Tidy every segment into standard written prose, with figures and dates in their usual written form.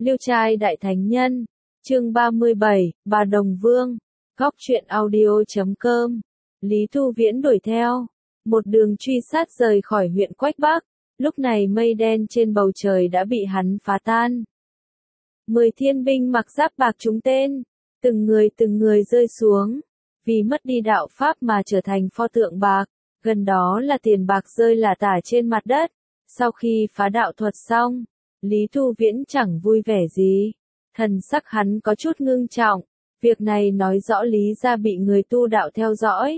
Liêu trai đại thánh nhân, chương 37, Bà Đồng Vương, góc truyện audio.com. Lý Thu Viễn đuổi theo, một đường truy sát rời khỏi huyện Quách Bắc, lúc này mây đen trên bầu trời đã bị hắn phá tan. 10 thiên binh mặc giáp bạc trúng tên, từng người rơi xuống, vì mất đi đạo pháp mà trở thành pho tượng bạc, gần đó là tiền bạc rơi lả tả trên mặt đất. Sau khi phá đạo thuật xong, Lý Thu Viễn chẳng vui vẻ gì, thần sắc hắn có chút ngưng trọng, việc này nói rõ Lý gia bị người tu đạo theo dõi.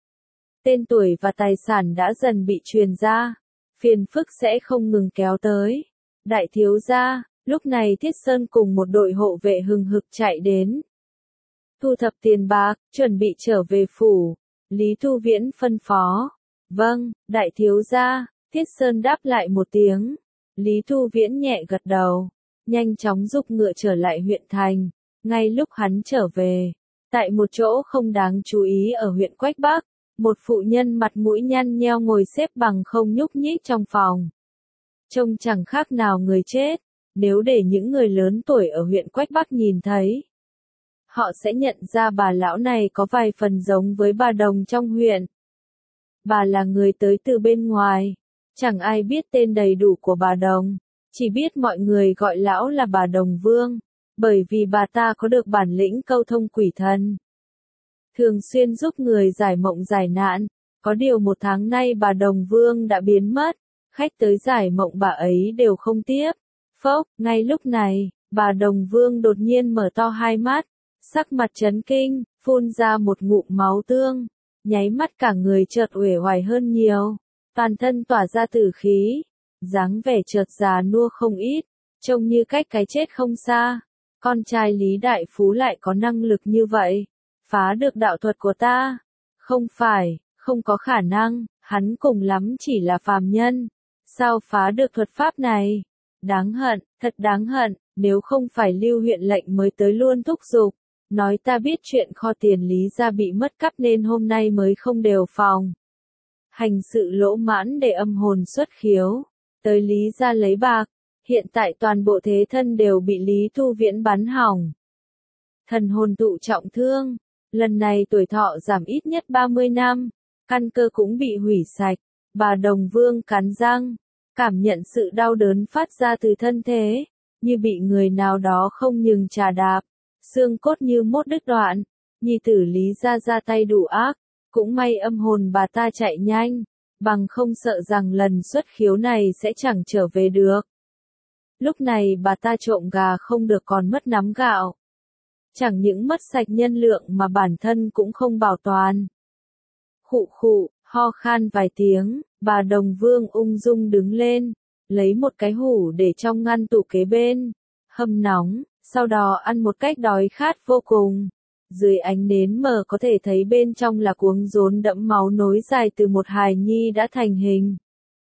Tên tuổi và tài sản đã dần bị truyền ra, phiền phức sẽ không ngừng kéo tới. Đại thiếu gia, lúc này Thiết Sơn cùng một đội hộ vệ hừng hực chạy đến. Thu thập tiền bạc, chuẩn bị trở về phủ, Lý Thu Viễn phân phó. Vâng, đại thiếu gia, Thiết Sơn đáp lại một tiếng. Lý Thu Viễn nhẹ gật đầu, nhanh chóng giục ngựa trở lại huyện thành. Ngay lúc hắn trở về, tại một chỗ không đáng chú ý ở huyện Quách Bắc, một phụ nhân mặt mũi nhăn nheo ngồi xếp bằng không nhúc nhích trong phòng. Trông chẳng khác nào người chết, nếu để những người lớn tuổi ở huyện Quách Bắc nhìn thấy, họ sẽ nhận ra bà lão này có vài phần giống với bà Đồng trong huyện. Bà là người tới từ bên ngoài, chẳng ai biết tên đầy đủ của bà Đồng, chỉ biết mọi người gọi lão là bà Đồng Vương, bởi vì bà ta có được bản lĩnh câu thông quỷ thần. Thường xuyên giúp người giải mộng giải nạn, có điều một tháng nay bà Đồng Vương đã biến mất, khách tới giải mộng bà ấy đều không tiếp. Phốc, ngay lúc này, bà Đồng Vương đột nhiên mở to hai mắt, sắc mặt chấn kinh, phun ra một ngụm máu tương, nháy mắt cả người chợt uể oải hơn nhiều, toàn thân tỏa ra tử khí, dáng vẻ chợt già nua không ít, trông như cách cái chết không xa. Con trai Lý Đại Phú lại có năng lực như vậy, phá được đạo thuật của ta? Không phải, không có khả năng, hắn cùng lắm chỉ là phàm nhân, sao phá được thuật pháp này? Đáng hận, thật đáng hận, nếu không phải Lưu huyện lệnh mới tới luôn thúc giục, nói ta biết chuyện kho tiền Lý gia bị mất cắp nên hôm nay mới không đều phòng. Hành sự lỗ mãn để âm hồn xuất khiếu, tới Lý gia lấy bạc, hiện tại toàn bộ thế thân đều bị Lý Thu Viễn bắn hỏng. Thần hồn tụ trọng thương, lần này tuổi thọ giảm ít nhất 30 năm, căn cơ cũng bị hủy sạch, bà Đồng Vương cắn răng, cảm nhận sự đau đớn phát ra từ thân thế, như bị người nào đó không nhường chà đạp, xương cốt như mốt đứt đoạn. Nhi tử Lý gia ra tay đủ ác, cũng may âm hồn bà ta chạy nhanh, bằng không sợ rằng lần xuất khiếu này sẽ chẳng trở về được. Lúc này bà ta trộm gà không được còn mất nắm gạo. Chẳng những mất sạch nhân lượng mà bản thân cũng không bảo toàn. Khụ khụ, ho khan vài tiếng, bà Đồng Vương ung dung đứng lên, lấy một cái hủ để trong ngăn tủ kế bên, hâm nóng, sau đó ăn một cách đói khát vô cùng. Dưới ánh nến mờ có thể thấy bên trong là cuống rốn đẫm máu nối dài từ một hài nhi đã thành hình.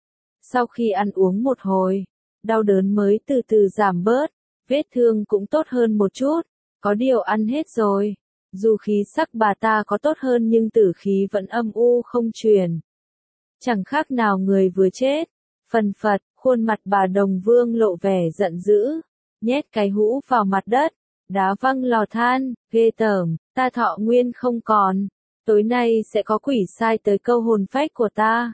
Sau khi ăn uống một hồi, đau đớn mới từ từ giảm bớt, vết thương cũng tốt hơn một chút, có điều ăn hết rồi. Dù khí sắc bà ta có tốt hơn nhưng tử khí vẫn âm u không truyền. Chẳng khác nào người vừa chết. Phần phật, khuôn mặt bà Đồng Vương lộ vẻ giận dữ, nhét cái hũ vào mặt đất, đá văng lò than, ghê tởm, ta thọ nguyên không còn, tối nay sẽ có quỷ sai tới câu hồn phách của ta.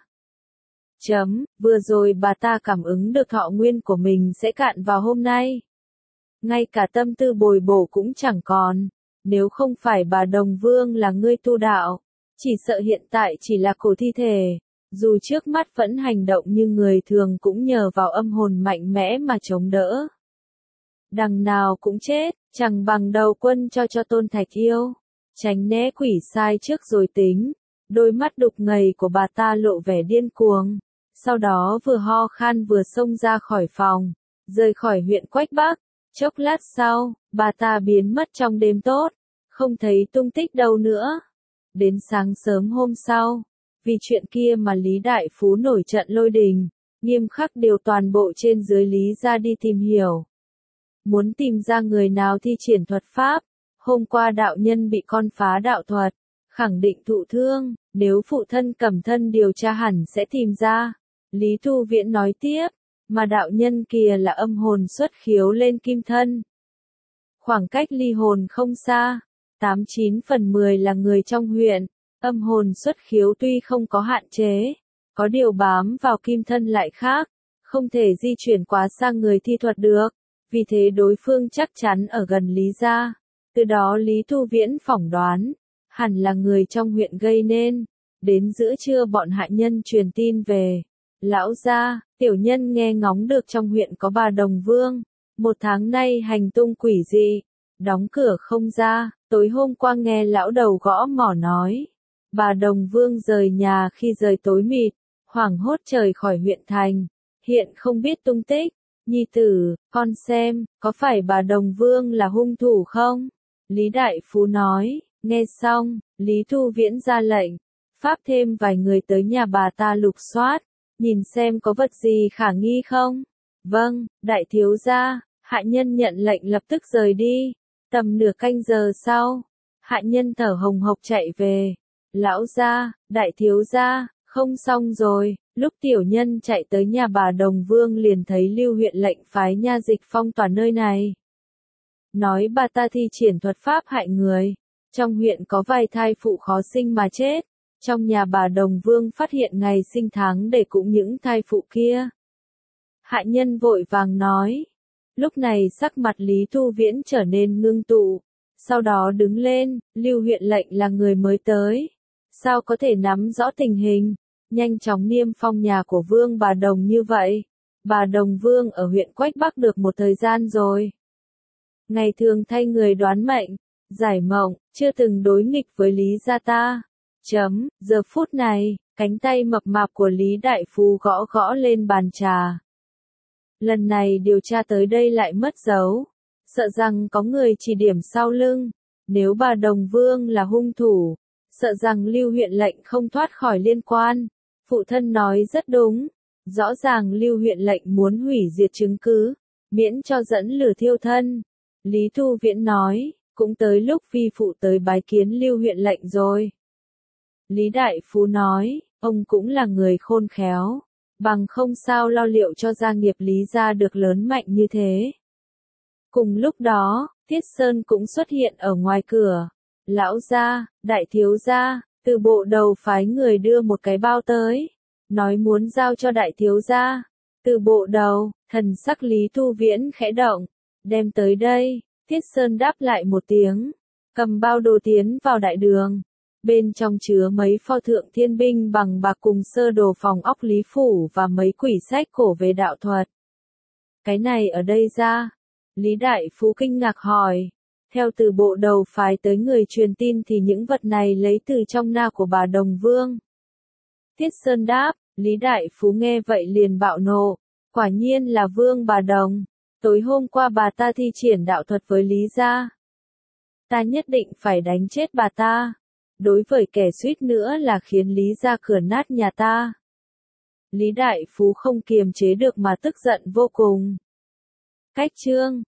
Vừa rồi bà ta cảm ứng được thọ nguyên của mình sẽ cạn vào hôm nay. Ngay cả tâm tư bồi bổ cũng chẳng còn, nếu không phải bà Đồng Vương là người tu đạo, chỉ sợ hiện tại chỉ là cổ thi thể, dù trước mắt vẫn hành động như người thường cũng nhờ vào âm hồn mạnh mẽ mà chống đỡ. Đằng nào cũng chết, chẳng bằng đầu quân cho Tôn Thạch Yêu, tránh né quỷ sai trước rồi tính. Đôi mắt đục ngầu của bà ta lộ vẻ điên cuồng, sau đó vừa ho khan vừa xông ra khỏi phòng, rời khỏi huyện Quách Bắc. Chốc lát sau, bà ta biến mất trong đêm tốt, không thấy tung tích đâu nữa. Đến sáng sớm hôm sau, vì chuyện kia mà Lý Đại Phú nổi trận lôi đình, nghiêm khắc điều toàn bộ trên dưới Lý gia đi tìm hiểu. Muốn tìm ra người nào thi triển thuật pháp, hôm qua đạo nhân bị con phá đạo thuật, khẳng định thụ thương, nếu phụ thân Cẩm Thân điều tra hẳn sẽ tìm ra. Lý Thu Viễn nói tiếp, mà đạo nhân kia là âm hồn xuất khiếu lên kim thân. Khoảng cách ly hồn không xa, 89 phần 10 là người trong huyện, âm hồn xuất khiếu tuy không có hạn chế, có điều bám vào kim thân lại khác, không thể di chuyển quá sang người thi thuật được, vì thế đối phương chắc chắn ở gần Lý gia. Từ đó Lý Thu Viễn phỏng đoán, hẳn là người trong huyện gây nên. Đến giữa trưa bọn hạ nhân truyền tin về. Lão gia, tiểu nhân nghe ngóng được trong huyện có bà Đồng Vương. 1 tháng nay hành tung quỷ dị, đóng cửa không ra. Tối hôm qua nghe lão đầu gõ mỏ nói. Bà Đồng Vương rời nhà khi trời tối mịt, hoảng hốt rời khỏi huyện thành. Hiện không biết tung tích. Nhi tử, con xem, có phải bà Đồng Vương là hung thủ không? Lý Đại Phú nói, nghe xong, Lý Thu Viễn ra lệnh, pháp thêm vài người tới nhà bà ta lục soát, nhìn xem có vật gì khả nghi không? Vâng, đại thiếu gia, hạ nhân nhận lệnh lập tức rời đi. Tầm nửa canh giờ sau, hạ nhân thở hồng hộc chạy về. Lão gia, đại thiếu gia, không xong rồi. Lúc tiểu nhân chạy tới nhà bà Đồng Vương liền thấy Lưu huyện lệnh phái nha dịch phong tỏa nơi này. Nói bà ta thi triển thuật pháp hại người. Trong huyện có vài thai phụ khó sinh mà chết. Trong nhà bà Đồng Vương phát hiện ngày sinh tháng để cũng những thai phụ kia. Hạ nhân vội vàng nói. Lúc này sắc mặt Lý Thu Viễn trở nên ngưng tụ. Sau đó đứng lên, Lưu huyện lệnh là người mới tới. Sao có thể nắm rõ tình hình? Nhanh chóng niêm phong nhà của Vương bà Đồng như vậy. Bà Đồng Vương ở huyện Quách Bắc được một thời gian rồi. Ngày thường thay người đoán mệnh, giải mộng, chưa từng đối nghịch với Lý gia ta. Giờ phút này, cánh tay mập mạp của Lý Đại Phú gõ gõ lên bàn trà. Lần này điều tra tới đây lại mất dấu. Sợ rằng có người chỉ điểm sau lưng. Nếu bà Đồng Vương là hung thủ, sợ rằng Lưu huyện lệnh không thoát khỏi liên quan. Phụ thân nói rất đúng. Rõ ràng Lưu huyện lệnh muốn hủy diệt chứng cứ, miễn cho dẫn lửa thiêu thân. Lý Thu Viễn nói, cũng tới lúc vi phụ tới bái kiến Lưu huyện lệnh rồi. Lý Đại Phú nói, ông cũng là người khôn khéo, bằng không sao lo liệu cho gia nghiệp Lý gia được lớn mạnh như thế. Cùng lúc đó, Tiết Sơn cũng xuất hiện ở ngoài cửa. Lão gia, đại thiếu gia, từ bộ đầu phái người đưa một cái bao tới, nói muốn giao cho đại thiếu gia. Từ bộ đầu, thần sắc Lý Thu Viễn khẽ động, đem tới đây. Tiết Sơn đáp lại một tiếng, cầm bao đồ tiến vào đại đường. Bên trong chứa mấy pho thượng thiên binh bằng bạc cùng sơ đồ phòng óc Lý Phủ và mấy quyển sách cổ về đạo thuật. Cái này ở đây ra? Lý Đại Phú kinh ngạc hỏi. Theo từ bộ đầu phái tới người truyền tin thì những vật này lấy từ trong na của bà Đồng Vương. Tiết Sơn đáp, Lý Đại Phú nghe vậy liền bạo nộ. Quả nhiên là Vương bà Đồng. Tối hôm qua bà ta thi triển đạo thuật với Lý gia. Ta nhất định phải đánh chết bà ta. Đối với kẻ suýt nữa là khiến Lý gia cửa nát nhà ta. Lý Đại Phú không kiềm chế được mà tức giận vô cùng. Cách chương